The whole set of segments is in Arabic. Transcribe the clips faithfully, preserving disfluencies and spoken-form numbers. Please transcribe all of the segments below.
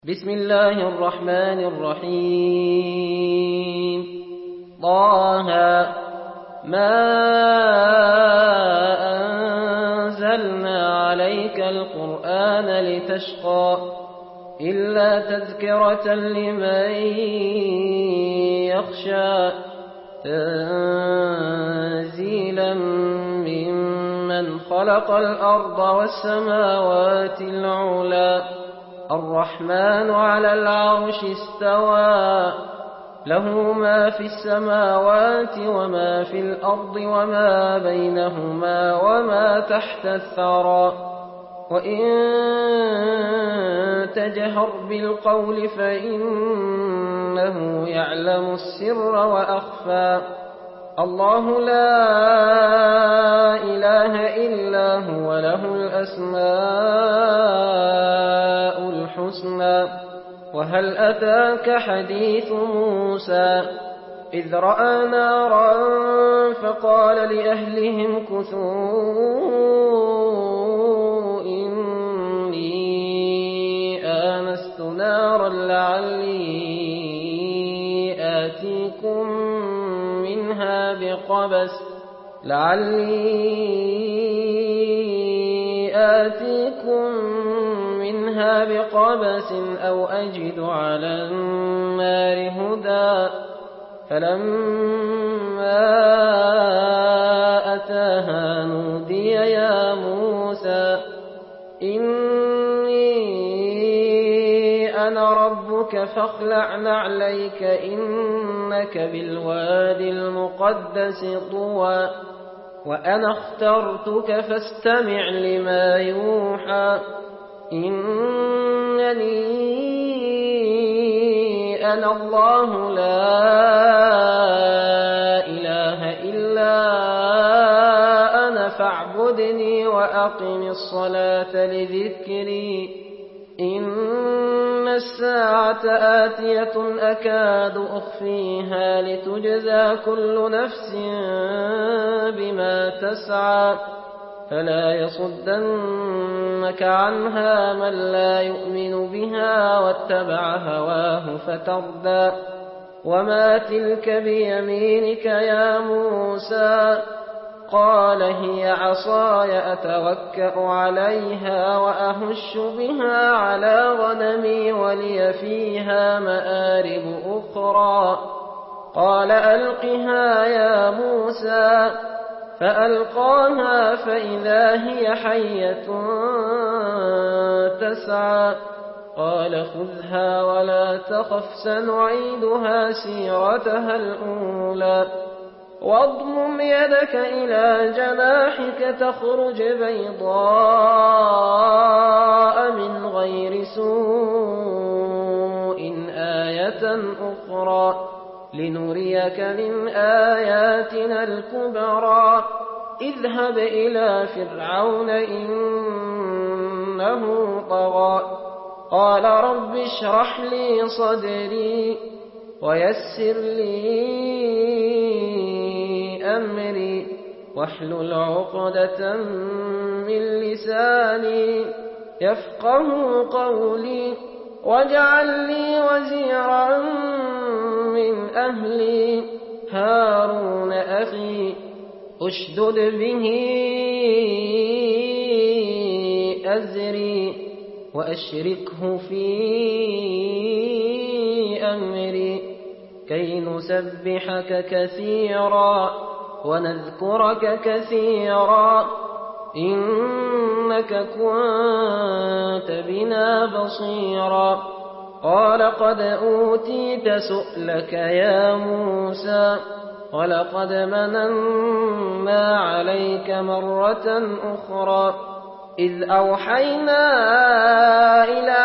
بسم الله الرحمن الرحيم طه ما أنزلنا عليك القرآن لتشقى إلا تذكرة لمن يخشى تنزيلا ممن خلق الأرض والسماوات العلى الرحمن على العرش استوى له ما في السماوات وما في الأرض وما بينهما وما تحت الثرى وإن تجهر بالقول فإنه يعلم السر وأخفى الله لا إله إلا هو له الأسماء الحسنى وهل أتاك حديث موسى إذ رأى نارا فقال لأهلهم كثوا إني آنست نارا لعلي آتيكم منها بقبس لعلي آتيكم منها بقبس أو أجد على النار هدى فلما أتاها نودي يا موسى إني أنا ربك فاخلع نعليك إنك بالوادي المقدس طوى وأنا اخترتك فاستمع لما يوحى إنني أنا الله لا إله إلا أنا فاعبدني وأقم الصلاة لذكري إن الساعة آتية أكاد أخفيها لتجزى كل نفس بما تسعى فلا يصدنك عنها من لا يؤمن بها واتبع هواه فتردى وما تلك بيمينك يا موسى قال هي عصاي أتوكأ عليها وأهش بها على غنمي ولي فيها مآرب أخرى قال ألقها يا موسى فألقاها فإذا هي حية تسعى قال خذها ولا تخف سنعيدها سيرتها الأولى واضمم يدك إلى جناحك تخرج بيضاء من غير سوء آية أخرى لنريك من آياتنا الكبرى اذهب إلى فرعون إنه طغى قال رب اشرح لي صدري ويسر لي أمري واحلل عقدة من لساني يفقه قولي واجعل لي وزيرا من أهلي هارون أخي أشدد به أزري وأشركه في أمري كي نسبحك كثيرا ونذكرك كثيرا إنك كنت بنا بصيرا قال قد أوتيت سؤلك يا موسى ولقد مننا عليك مرة أخرى إذ أوحينا إلى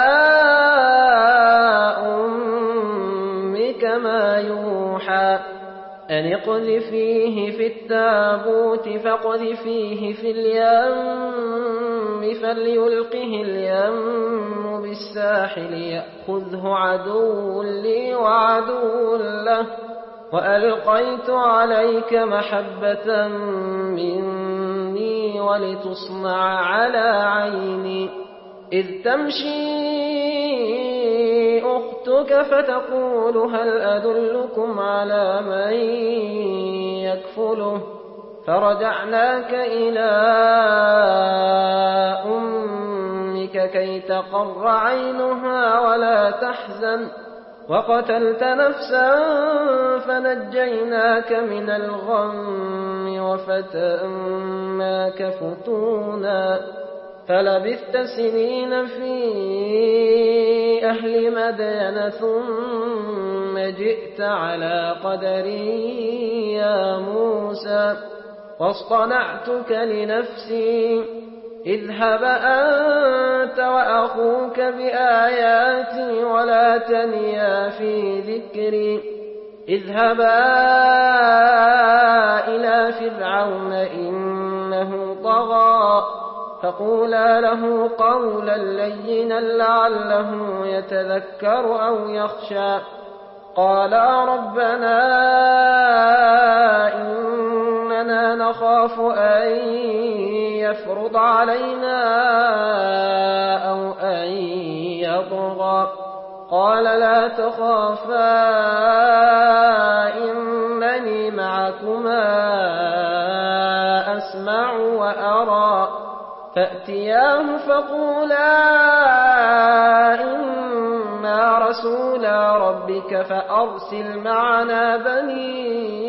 أمك ما يوحى أن اقذفيه في التابوت فاقذفيه في اليم فليلقه اليم بالساحل يأخذه عدو لي وعدو له وألقيت عليك محبة مني ولتصنع على عيني إذ تمشي يصدك فتقول هل أدلكم على من يكفله فرجعناك إلى أمك كي تقر عينها ولا تحزن وقتلت نفسا فنجيناك من الغم وفتناك فتونا فلبثت سنين في أهل مدين ثم جئت على قدري يا موسى واصطنعتك لنفسي اذهب أنت وأخوك بآياتي ولا تنيا في ذكري اذهبا إلى فرعون إنه طغى فقولا له قولا لينا لعله يتذكر أو يخشى قالا ربنا إننا نخاف أن يفرض علينا أو أن يطغى قال لا تخافا إنني معكما أسمع وأرى فأتياه فقولا إنا رسولا ربك فأرسل معنا بني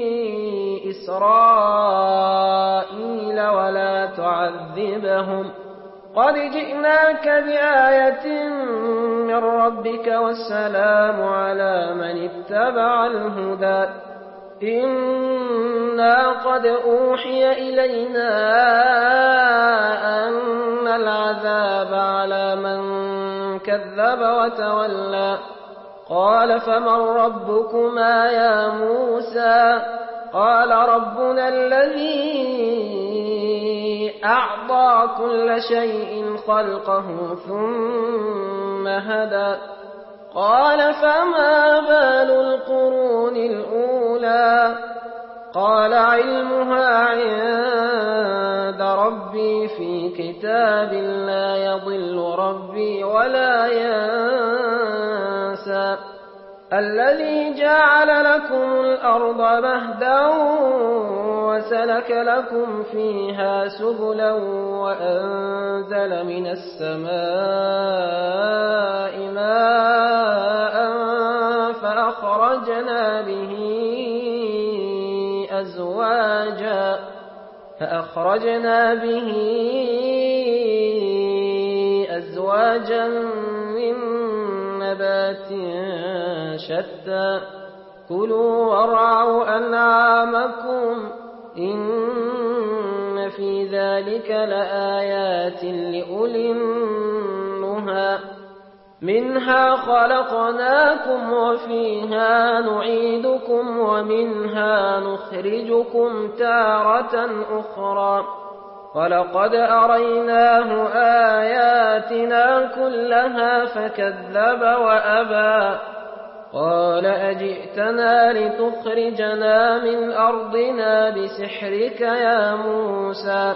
إسرائيل ولا تعذبهم قد جئناك بآية من ربك والسلام على من اتبع الهدى إنا قد أوحي إلينا أن العذاب على من كذب وتولى قال فمن ربكما يا موسى قال ربنا الذي أعطى كل شيء خلقه ثم هدى قال فما بال القرون الأولى قال علمها عند ربي في كتاب لا يضل ربي ولا ينسى الذي جعل لكم الأرض مهدا وسلك لكم فيها سبلا وأنزل من السماء ماء فأخرجنا به أزواجا فأخرجنا به أزواجا من نبات شتى كلوا وارعوا أنعامكم إن في ذلك لآيات لأولي النهى منها خلقناكم وفيها نعيدكم ومنها نخرجكم تارة أخرى ولقد أريناه آياتنا كلها فكذب وأبى قال أجئتنا لتخرجنا من أرضنا بسحرك يا موسى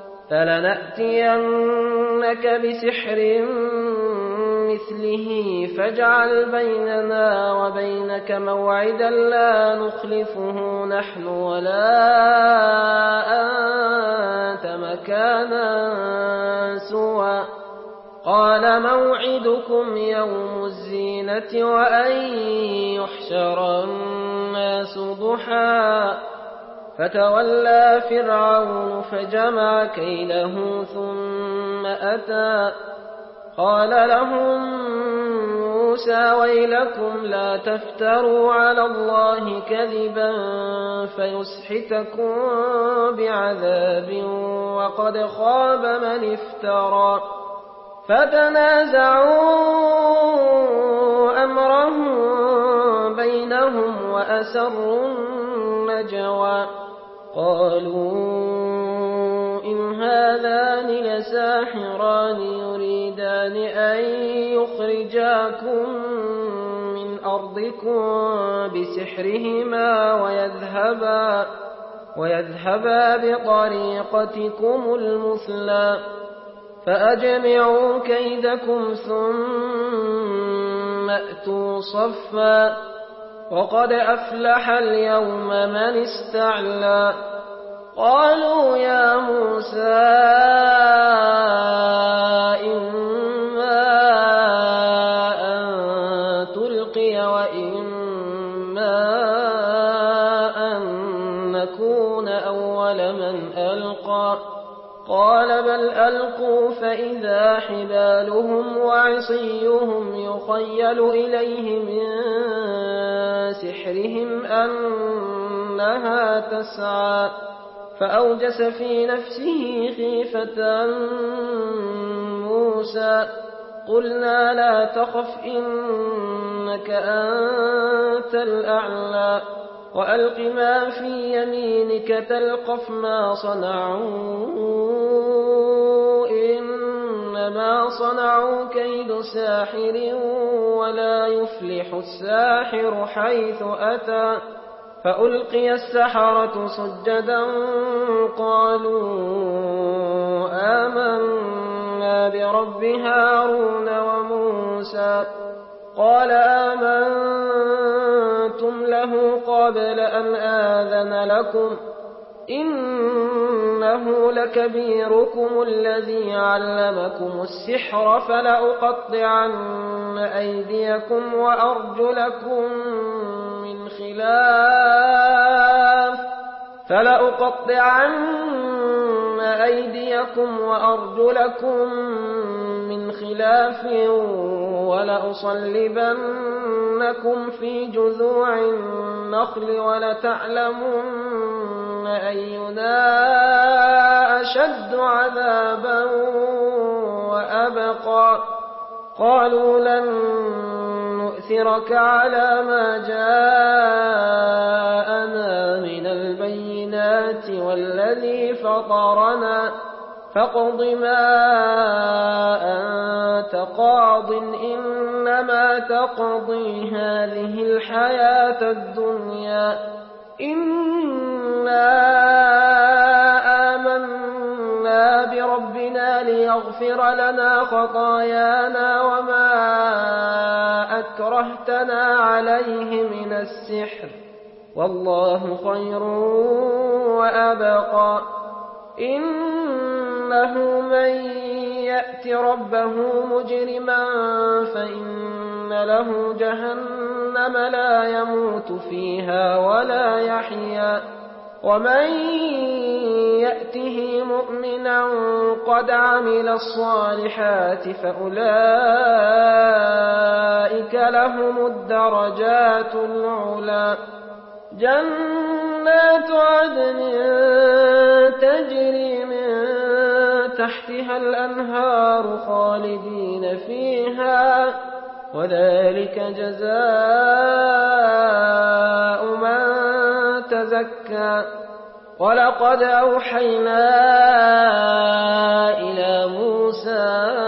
فلنأتينك بسحر مثله فاجعل بيننا وبينك موعدا لا نخلفه نحن ولا أنت مكانا سوى قال موعدكم يوم الزينة وأن يحشر الناس ضحى فتولى فرعون فجمع كيده ثم أتى قال لهم موسى ويلكم لا تفتروا على الله كذبا فيسحتكم بعذاب وقد خاب من افترى فتنازعوا أمرهم بينهم وأسروا النجوى قالوا إن هذان لساحران يريدان أن يخرجاكم من أرضكم بسحرهما ويذهبا, ويذهبا بطريقتكم المثلى فأجمعوا كيدكم ثم أتوا صفا وقد أفلح اليوم من استعلى قالوا يا موسى إما أن تلقي وإما أن نكون أول من ألقى قال بل ألقوا فإذا حبالهم وعصيهم يخيل إليه من سحرهم أنها تسعى فأوجس في نفسه خيفة موسى قلنا لا تخف إنك أنت الأعلى وألق ما في يمينك تلقف ما صنعوا إنما صنعوا كيد ساحر ولا يفلح الساحر حيث أتى فألقي السحرة سجدا قالوا آمنا برب هارون وموسى قال آمنتم له قبل أن آذن لكم إنه لكبيركم الذي علمكم السحر فلأقطعن أيديكم وأرجلكم من خلاف فلأقطعن أيديكم وأرجلكم من خلاف ولأصلبنكم في جذوع النخل ولتعلمن أينا أشد عذابا وأبقى قالوا لن نؤثرك على ما جاءنا من البينات والذي فطرنا فاقض ما أنت قاض إنما تقضي هذه الحياة الدنيا إنا آمنا بربنا ليغفر لنا خطايانا وما أكرهتنا عليه من السحر والله خير وأبقى إنه من يأت ربه مجرما فإن له جهنم لا يموت فيها ولا يحيا ومن يأته مؤمنا قد عمل الصالحات فأولئك لهم الدرجات العلى جنات عدن تجري من تحتها الأنهار خالدين فيها وذلك جزاء من تزكى ولقد أوحينا إلى موسى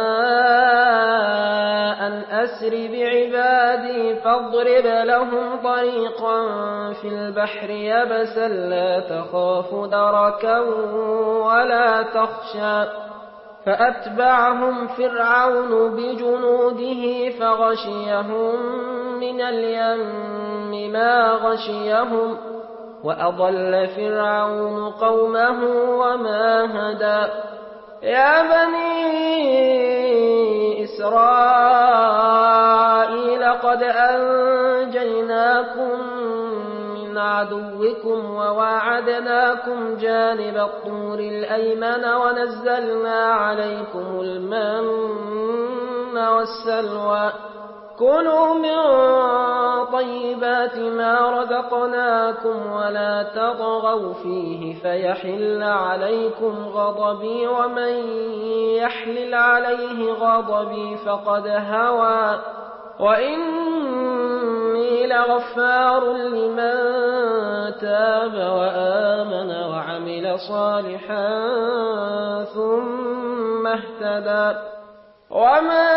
أن أسر بعبادي فاضرب لهم طريقا في البحر يبسا لا تخاف دركا ولا تخشى فأتبعهم فرعون بجنوده فغشيهم من اليم ما غشيهم وأضل فرعون قومه وما هدى يا بني إسرائيل قد أنجيناكم من عدوكم وواعدناكم جانب الطور الأيمن ونزلنا عليكم المن والسلوى كلوا من طيبات ما رزقناكم ولا تطغوا فيه فيحل عليكم غضبي ومن يحلل عليه غضبي فقد هوى وإني لغفار لمن تاب وآمن وعمل صالحا ثم اهتدى وما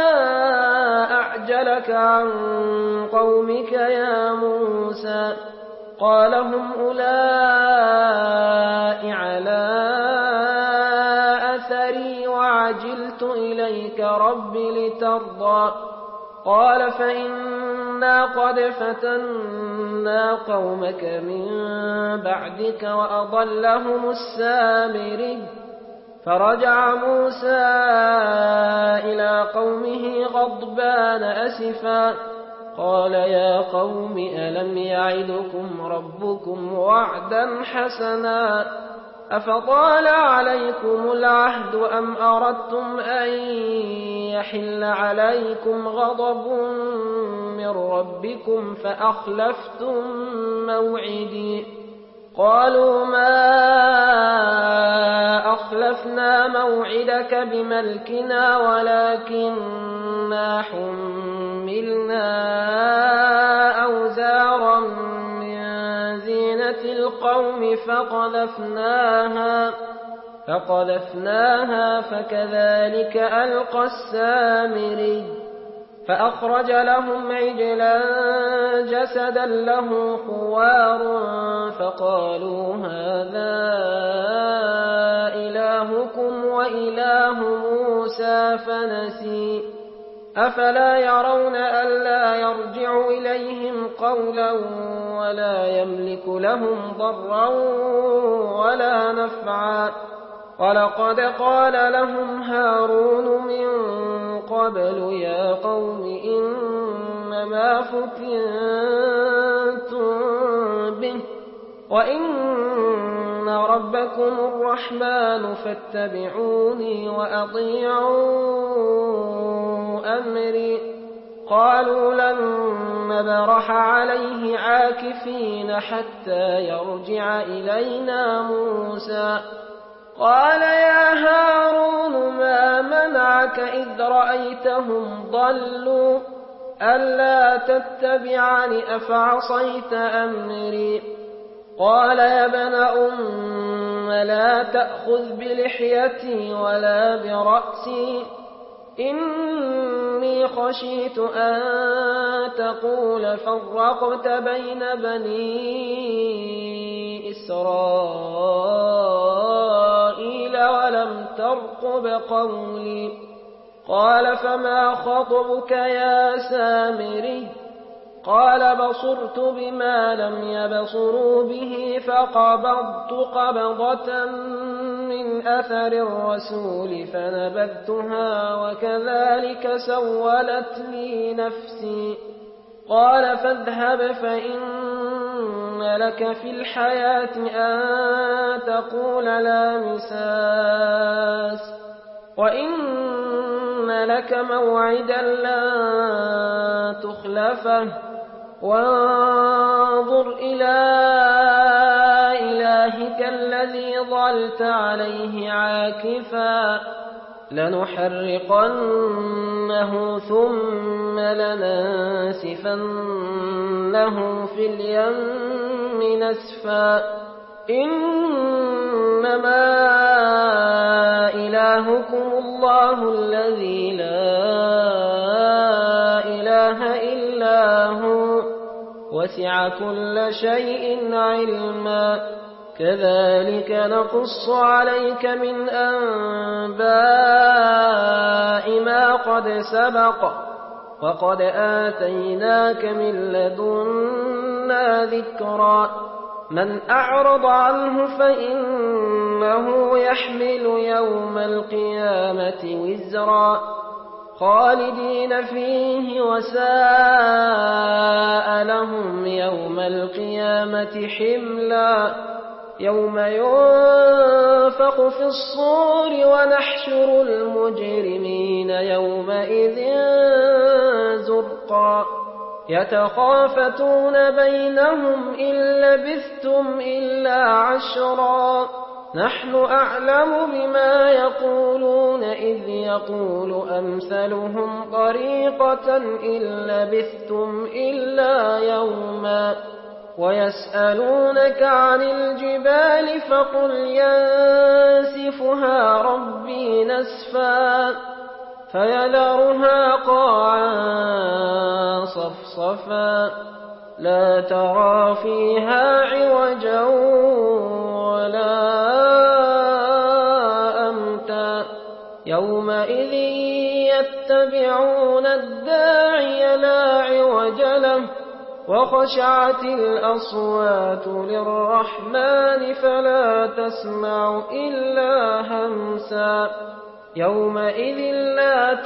أعجلك عن قومك يا موسى قال هم أولئك على أثري وعجلت إليك رب لترضى قال فإنا قد فتنا قومك من بعدك وأضلهم السامري فرجع موسى إلى قومه غضبان أسفا قال يا قوم ألم يعدكم ربكم وعدا حسنا أفطال عليكم العهد أم أردتم أن يحل عليكم غضب من ربكم فأخلفتم موعدي قالوا ما أخلفنا موعدك بملكنا ولكننا حملنا أوزارا من زينة القوم فقذفناها فقذفناها فكذلك ألقى السامري فأخرج لهم عجلا جسدا له خوار فقالوا هذا إلهكم وإله موسى فنسي أفلا يرون ألا يرجع إليهم قولا ولا يملك لهم ضرا ولا نفعا ولقد قال لهم هارون من قبل يا قوم إنما فتنتم به وإن ربكم الرحمن فاتبعوني وأطيعوا أمري قالوا لن نبرح عليه عاكفين حتى يرجع إلينا موسى قال يا هارون ما منعك إذ رأيتهم ضلوا ألا تتبعني أفعصيت أمري قال يا ابن أم لا تأخذ بلحيتي ولا برأسي إني خشيت أن تقول فرقت بين بني إسرائيل ولم ترقب قولي قال فما خطبك يا سامري قال بصرت بما لم يبصروا به فقبضت قبضة من أثر الرسول فنبذتها وكذلك سولت لي نفسي قال فاذهب فإن لك في الحياة أن تقول لا مساس وإن لك موعدا لا تخلفه وانظر إلى إلهك الذي ظلت عليه عاكفا لنحرقنه ثم لننسفنه في اليم نسفا إنما إلهكم الله الذي لا إله إلا هو وسع كل شيء علما كذلك نقص عليك من أنباء ما قد سبق وقد آتيناك من لدنا ذكرا من أعرض عنه فإنه يحمل يوم القيامة وزرا خالدين فيه وساء لهم يوم القيامة حملا يوم ينفخ في الصور ونحشر المجرمين يومئذ زرقا يتخافتون بينهم إن لبثتم إلا عشرا نحن أعلم بما يقولون إذ يقول أمثلهم طريقة إن لبثتم إلا يوما ويسألونك عن الجبال فقل ينسفها ربي نسفا فيذرها قاعا صفصفا لا ترى فيها عوجا ولا أمتا يومئذ يتبعون الداعي لا عوج له وخشعت الأصوات للرحمن فلا تسمع إلا همسا يومئذ لا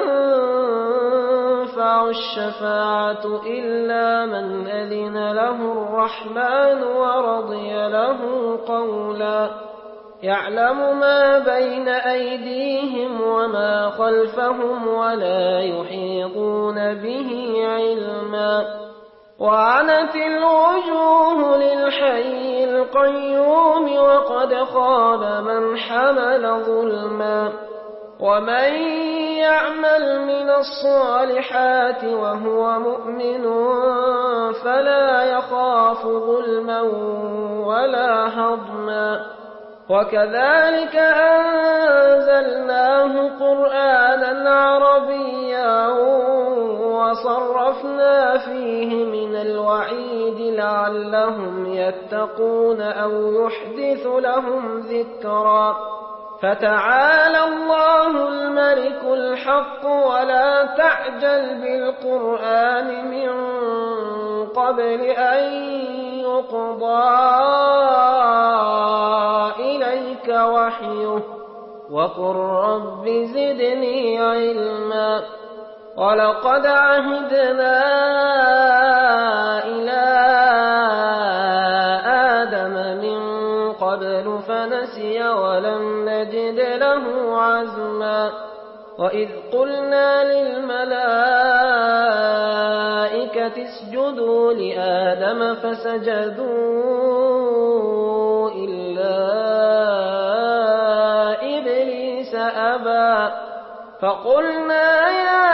تنفع الشفاعة إلا من أذن له الرحمن ورضي له قولا يعلم ما بين أيديهم وما خلفهم ولا يحيطون به علما وعنت الوجوه للحي القيوم وقد خاب من حمل ظلما ومن يعمل من الصالحات وهو مؤمن فلا يخاف ظلما ولا هضما وكذلك أنزلناه قرآنا عربيا وصرفنا فيه من الوعيد لعلهم يتقون أو يحدث لهم ذكرا فتعالى الله الملك الحق ولا تعجل بالقرآن من قبل أن يقضى إليك وحيه وقل رب زدني علما ولقد عهدنا إلى آدم من قبل فنسي ولم نجد له عزما وإذ قلنا للملائكة اسجدوا لآدم فسجدوا إلا إبليس أبى فقلنا يا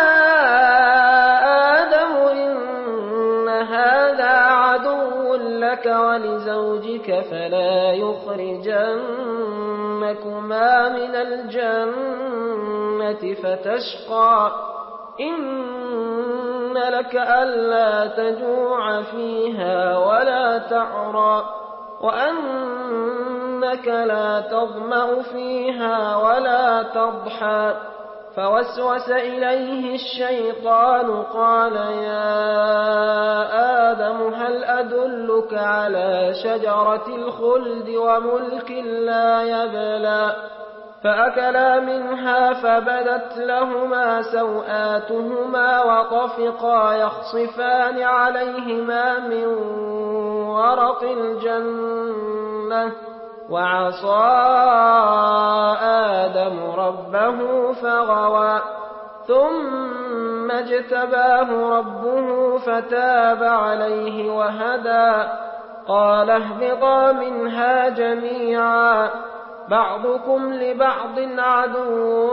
آدم إن هذا عدو لك ولزوجك فلا يخرجنكما من الجنة فتشقى إن لك ألا تجوع فيها ولا تعرى وأنك لا تظمأ فيها ولا تضحى فوسوس إليه الشيطان قال يا آدم هل أدلك على شجرة الخلد وملك لا يبلى فأكلا منها فبدت لهما سوآتهما وطفقا يخصفان عليهما من ورق الجنة وعصى آدم ربه فغوى ثم اجتباه ربه فتاب عليه وهدى قال اهبطا منها جميعا بعضكم لبعض عدو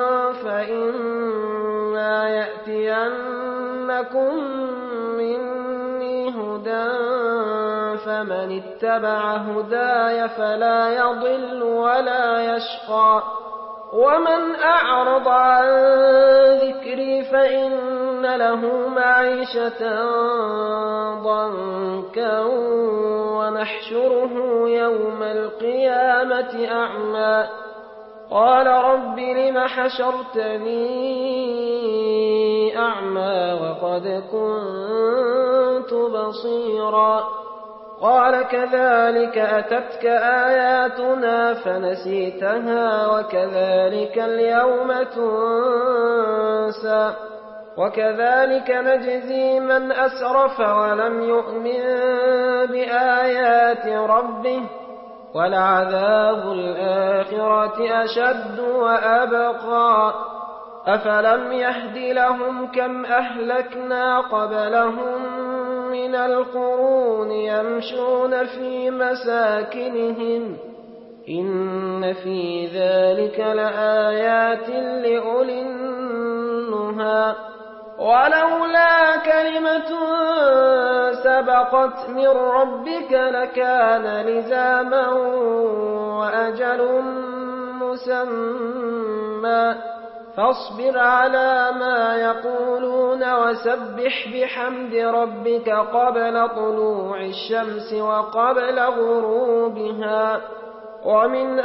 فإما يأتينكم مني هدى فمن اتبع هداي فلا يضل ولا يشقى ومن أعرض عن ذكري فإن له معيشة ضنكا ونحشره يوم القيامة أعمى قال رب لم حشرتني أعمى وقد كنت بصيرا قال كذلك أتتك آياتنا فنسيتها وكذلك اليوم تنسى وكذلك نجزي من أسرف ولم يؤمن بآيات ربه ولعذاب الآخرة أشد وأبقى أفلم يهد لهم كم أهلكنا قبلهم من القرون يمشون في مساكنهم إن في ذلك لآيات لأولي النهى ولولا كلمة سبقت من ربك لكان لزاما وأجل مسمى فاصبر على ما يقولون وسبح بحمد ربك قبل طلوع الشمس وقبل غروبها ومن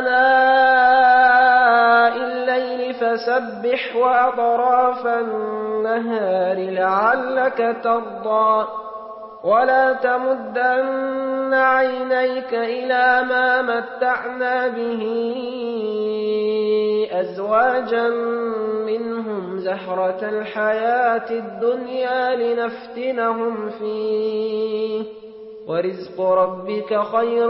آناء الليل فسبح وأطراف النهار لعلك ترضى ولا تمدن عينيك إلى ما متعنا به أزواجا منهم زهرة الحياة الدنيا لنفتنهم فيه ورزق ربك خير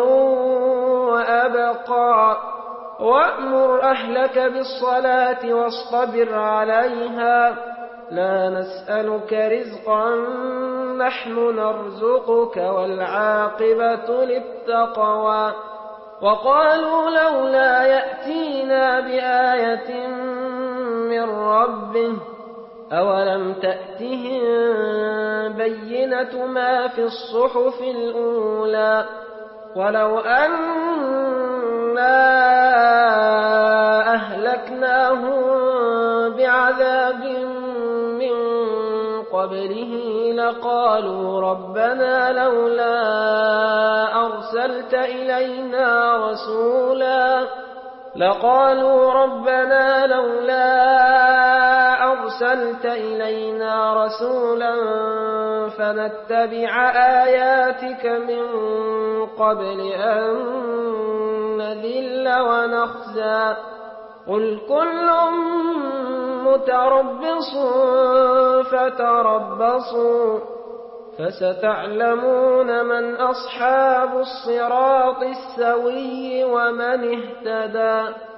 وأبقى وأمر أهلك بالصلاة واصطبر عليها لا نسألك رزقا نحن نرزقك والعاقبة للتقوى وقالوا لولا يأتينا بآية من ربه أولم تأتهم بينة ما في الصحف الأولى ولو أنا أهلكناهم بعذاب من قبله لقالوا ربنا لولا أرسلت إلينا رسولا لقالوا ربنا لولا أرسلت إلينا رسولا فنتبع آياتك من قبل أن نذل ونخزى قل كل متربص فتربصوا فستعلمون من أصحاب الصراط السوي ومن اهتدى